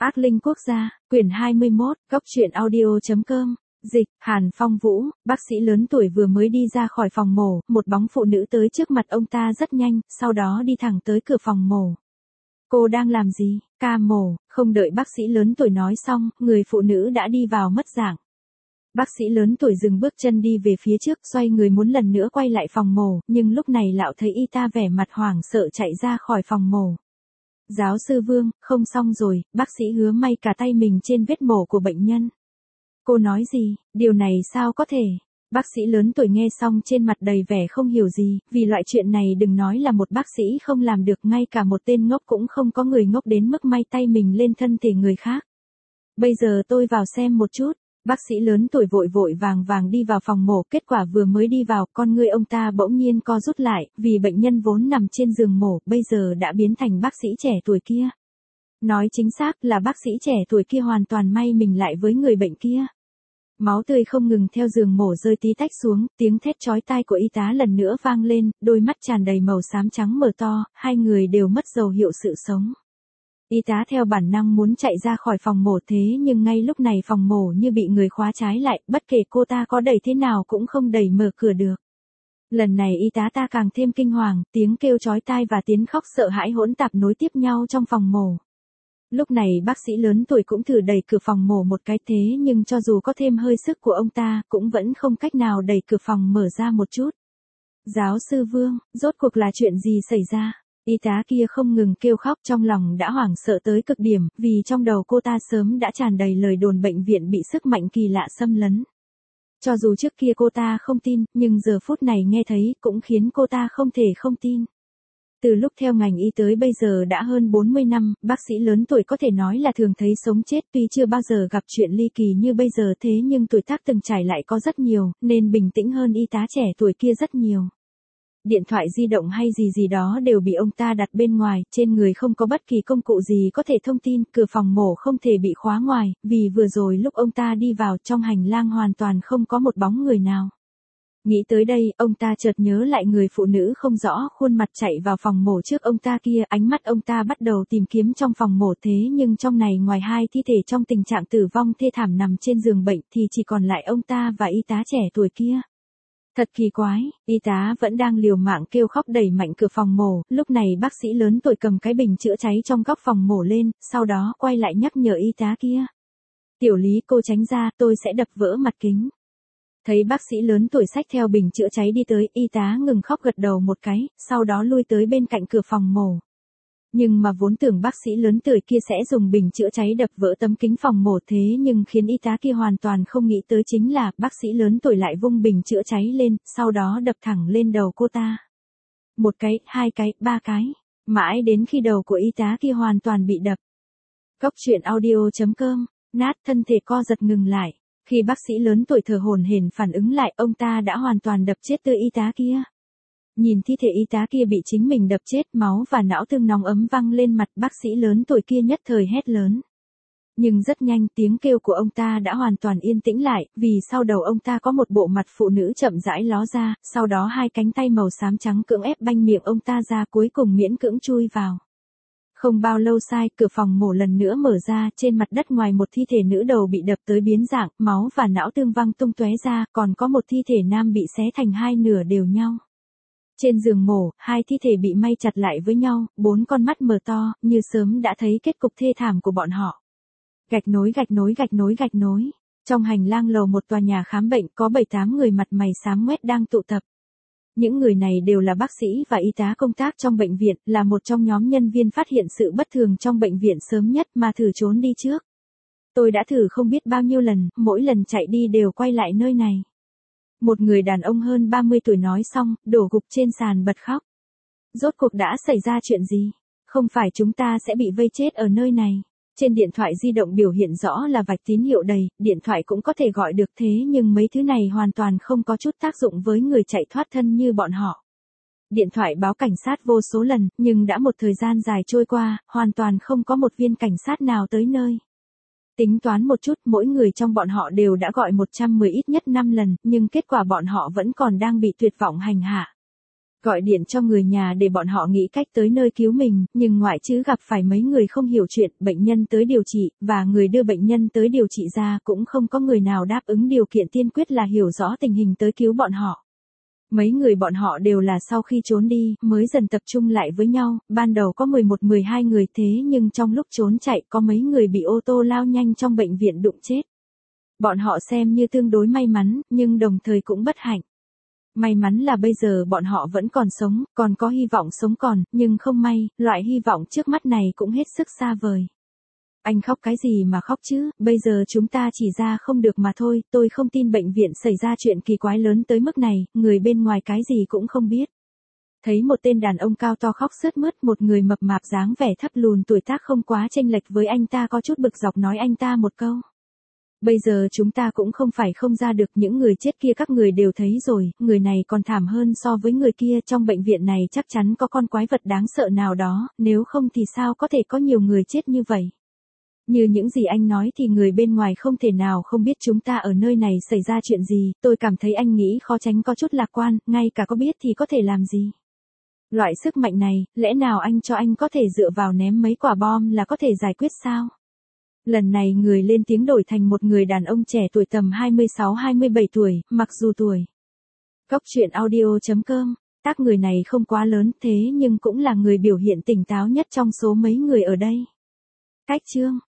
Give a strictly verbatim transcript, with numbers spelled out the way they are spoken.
Ác linh quốc gia, quyển hai mươi mốt, góc truyện audio.com. Dịch, Hàn Phong Vũ, bác sĩ lớn tuổi vừa mới đi ra khỏi phòng mổ, một bóng phụ nữ tới trước mặt ông ta rất nhanh, sau đó đi thẳng tới cửa phòng mổ. Cô đang làm gì? Ca mổ, không đợi bác sĩ lớn tuổi nói xong, người phụ nữ đã đi vào mất dạng. Bác sĩ lớn tuổi dừng bước chân đi về phía trước, xoay người muốn lần nữa quay lại phòng mổ, nhưng lúc này lão thấy y ta vẻ mặt hoảng sợ chạy ra khỏi phòng mổ. Giáo sư Vương, không xong rồi, bác sĩ Hứa may cả tay mình trên vết mổ của bệnh nhân. Cô nói gì, điều này sao có thể? Bác sĩ lớn tuổi nghe xong trên mặt đầy vẻ không hiểu gì, vì loại chuyện này đừng nói là một bác sĩ không làm được, ngay cả một tên ngốc cũng không có người ngốc đến mức may tay mình lên thân thể người khác. Bây giờ tôi vào xem một chút. Bác sĩ lớn tuổi vội vội vàng vàng đi vào phòng mổ, kết quả vừa mới đi vào, con ngươi ông ta bỗng nhiên co rút lại, vì bệnh nhân vốn nằm trên giường mổ, bây giờ đã biến thành bác sĩ trẻ tuổi kia. Nói chính xác là bác sĩ trẻ tuổi kia hoàn toàn may mình lại với người bệnh kia. Máu tươi không ngừng theo giường mổ rơi tí tách xuống, tiếng thét chói tai của y tá lần nữa vang lên, đôi mắt tràn đầy màu xám trắng mở to, hai người đều mất dấu hiệu sự sống. Y tá theo bản năng muốn chạy ra khỏi phòng mổ, thế nhưng ngay lúc này phòng mổ như bị người khóa trái lại, bất kể cô ta có đẩy thế nào cũng không đẩy mở cửa được. Lần này y tá ta càng thêm kinh hoàng, tiếng kêu chói tai và tiếng khóc sợ hãi hỗn tạp nối tiếp nhau trong phòng mổ. Lúc này bác sĩ lớn tuổi cũng thử đẩy cửa phòng mổ một cái, thế nhưng cho dù có thêm hơi sức của ông ta, cũng vẫn không cách nào đẩy cửa phòng mở ra một chút. Giáo sư Vương, rốt cuộc là chuyện gì xảy ra? Y tá kia không ngừng kêu khóc, trong lòng đã hoảng sợ tới cực điểm, vì trong đầu cô ta sớm đã tràn đầy lời đồn bệnh viện bị sức mạnh kỳ lạ xâm lấn. Cho dù trước kia cô ta không tin, nhưng giờ phút này nghe thấy cũng khiến cô ta không thể không tin. Từ lúc theo ngành y tới bây giờ đã hơn bốn mươi năm, bác sĩ lớn tuổi có thể nói là thường thấy sống chết, tuy chưa bao giờ gặp chuyện ly kỳ như bây giờ, thế nhưng tuổi tác từng trải lại có rất nhiều, nên bình tĩnh hơn y tá trẻ tuổi kia rất nhiều. Điện thoại di động hay gì gì đó đều bị ông ta đặt bên ngoài, trên người không có bất kỳ công cụ gì có thể thông tin, cửa phòng mổ không thể bị khóa ngoài, vì vừa rồi lúc ông ta đi vào trong hành lang hoàn toàn không có một bóng người nào. Nghĩ tới đây, ông ta chợt nhớ lại người phụ nữ không rõ khuôn mặt chạy vào phòng mổ trước ông ta kia, ánh mắt ông ta bắt đầu tìm kiếm trong phòng mổ, thế nhưng trong này ngoài hai thi thể trong tình trạng tử vong thê thảm nằm trên giường bệnh thì chỉ còn lại ông ta và y tá trẻ tuổi kia. Thật kỳ quái, y tá vẫn đang liều mạng kêu khóc đẩy mạnh cửa phòng mổ, lúc này bác sĩ lớn tuổi cầm cái bình chữa cháy trong góc phòng mổ lên, sau đó quay lại nhắc nhở y tá kia. Tiểu Lý, cô tránh ra, tôi sẽ đập vỡ mặt kính. Thấy bác sĩ lớn tuổi xách theo bình chữa cháy đi tới, y tá ngừng khóc gật đầu một cái, sau đó lui tới bên cạnh cửa phòng mổ. Nhưng mà vốn tưởng bác sĩ lớn tuổi kia sẽ dùng bình chữa cháy đập vỡ tấm kính phòng mổ, thế nhưng khiến y tá kia hoàn toàn không nghĩ tới chính là bác sĩ lớn tuổi lại vung bình chữa cháy lên, sau đó đập thẳng lên đầu cô ta. Một cái, hai cái, ba cái, mãi đến khi đầu của y tá kia hoàn toàn bị đập. Góc truyện audio.com, nát thân thể co giật ngừng lại. Khi bác sĩ lớn tuổi thở hổn hển phản ứng lại, ông ta đã hoàn toàn đập chết tư y tá kia. Nhìn thi thể y tá kia bị chính mình đập chết, máu và não thương nóng ấm văng lên mặt, bác sĩ lớn tuổi kia nhất thời hét lớn. Nhưng rất nhanh tiếng kêu của ông ta đã hoàn toàn yên tĩnh lại, vì sau đầu ông ta có một bộ mặt phụ nữ chậm rãi ló ra, sau đó hai cánh tay màu xám trắng cưỡng ép banh miệng ông ta ra, cuối cùng miễn cưỡng chui vào. Không bao lâu sai, cửa phòng mổ lần nữa mở ra, trên mặt đất ngoài một thi thể nữ đầu bị đập tới biến dạng, máu và não tương văng tung tóe ra, còn có một thi thể nam bị xé thành hai nửa đều nhau. Trên giường mổ, hai thi thể bị may chặt lại với nhau, bốn con mắt mở to, như sớm đã thấy kết cục thê thảm của bọn họ. Gạch nối gạch nối gạch nối gạch nối. Trong hành lang lầu một tòa nhà khám bệnh có bảy tám người mặt mày xám ngoét đang tụ tập. Những người này đều là bác sĩ và y tá công tác trong bệnh viện, là một trong nhóm nhân viên phát hiện sự bất thường trong bệnh viện sớm nhất mà thử trốn đi trước. Tôi đã thử không biết bao nhiêu lần, mỗi lần chạy đi đều quay lại nơi này. Một người đàn ông hơn ba mươi tuổi nói xong, đổ gục trên sàn bật khóc. Rốt cuộc đã xảy ra chuyện gì? Không phải chúng ta sẽ bị vây chết ở nơi này. Trên điện thoại di động biểu hiện rõ là vạch tín hiệu đầy, điện thoại cũng có thể gọi được, thế nhưng mấy thứ này hoàn toàn không có chút tác dụng với người chạy thoát thân như bọn họ. Điện thoại báo cảnh sát vô số lần, nhưng đã một thời gian dài trôi qua, hoàn toàn không có một viên cảnh sát nào tới nơi. Tính toán một chút, mỗi người trong bọn họ đều đã gọi một trăm mười ít nhất năm lần, nhưng kết quả bọn họ vẫn còn đang bị tuyệt vọng hành hạ. gọi điện cho người nhà để bọn họ nghĩ cách tới nơi cứu mình, nhưng ngoại trừ gặp phải mấy người không hiểu chuyện, bệnh nhân tới điều trị, và người đưa bệnh nhân tới điều trị ra cũng không có người nào đáp ứng điều kiện tiên quyết là hiểu rõ tình hình tới cứu bọn họ. Mấy người bọn họ đều là sau khi trốn đi, mới dần tập trung lại với nhau, ban đầu có mười một mười hai người thế nhưng trong lúc trốn chạy có mấy người bị ô tô lao nhanh trong bệnh viện đụng chết. Bọn họ xem như tương đối may mắn, nhưng đồng thời cũng bất hạnh. May mắn là bây giờ bọn họ vẫn còn sống, còn có hy vọng sống còn, nhưng không may, loại hy vọng trước mắt này cũng hết sức xa vời. Anh khóc cái gì mà khóc chứ, bây giờ chúng ta chỉ ra không được mà thôi, tôi không tin bệnh viện xảy ra chuyện kỳ quái lớn tới mức này, người bên ngoài cái gì cũng không biết. Thấy một tên đàn ông cao to khóc sướt mướt, một người mập mạp dáng vẻ thấp lùn tuổi tác không quá chênh lệch với anh ta có chút bực dọc nói anh ta một câu. Bây giờ chúng ta cũng không phải không ra được, những người chết kia các người đều thấy rồi, người này còn thảm hơn so với người kia, trong bệnh viện này chắc chắn có con quái vật đáng sợ nào đó, nếu không thì sao có thể có nhiều người chết như vậy. Như những gì anh nói thì người bên ngoài không thể nào không biết chúng ta ở nơi này xảy ra chuyện gì, tôi cảm thấy anh nghĩ khó tránh có chút lạc quan, ngay cả có biết thì có thể làm gì. Loại sức mạnh này, lẽ nào anh cho anh có thể dựa vào ném mấy quả bom là có thể giải quyết sao? Lần này người lên tiếng đổi thành một người đàn ông trẻ tuổi tầm hai mươi sáu hai mươi bảy tuổi, mặc dù tuổi. Cốc truyện audio chấm com, tác người này không quá lớn thế nhưng cũng là người biểu hiện tỉnh táo nhất trong số mấy người ở đây. Cách chương